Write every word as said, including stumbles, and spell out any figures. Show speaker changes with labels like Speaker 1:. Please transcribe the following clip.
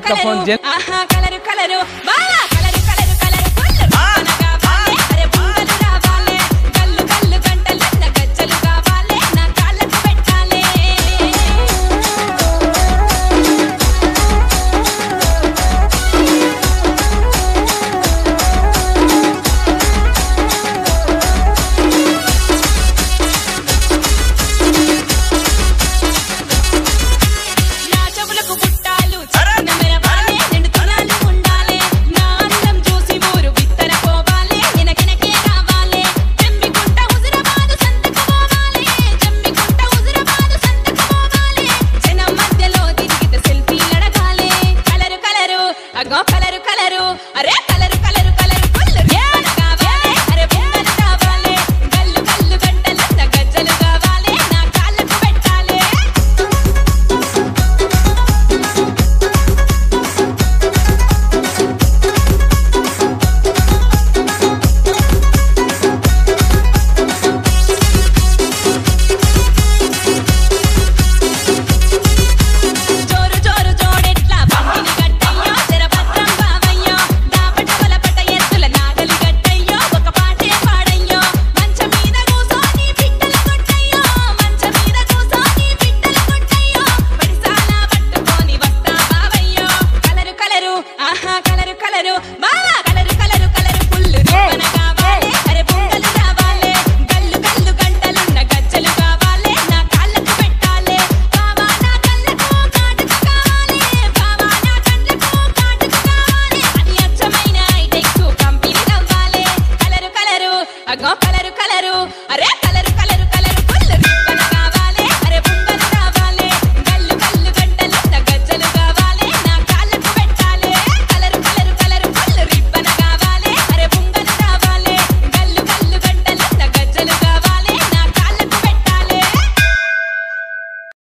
Speaker 1: microphone
Speaker 2: ఆహా colour colour బాలా colour colour colour full అనగా బాలే అరే బొంగలు రావాలే కల్లు కల్లు గంటలన్న గజ్జలు కావాలే నా కాళ్ళకు పెట్టాలే నా చెవులకు పుట్టాలు చిన్న మెరవాలే రెండు తులాలు ఉండాలే నా అందం చూసి ఊరు బిత్తర పోవాలే ఎనకెనకే రావాలే జమ్మికుంట హుజురాబాదు సంతకు పోవాలే జమ్మికుంట హుజురాబాదు సంతకు పోవాలే జనం మధ్యలో తిరిగితే సెల్ఫీలు అడగాలే కలరు కలరు అగో కలరు కలరు అరే కలరు కలరు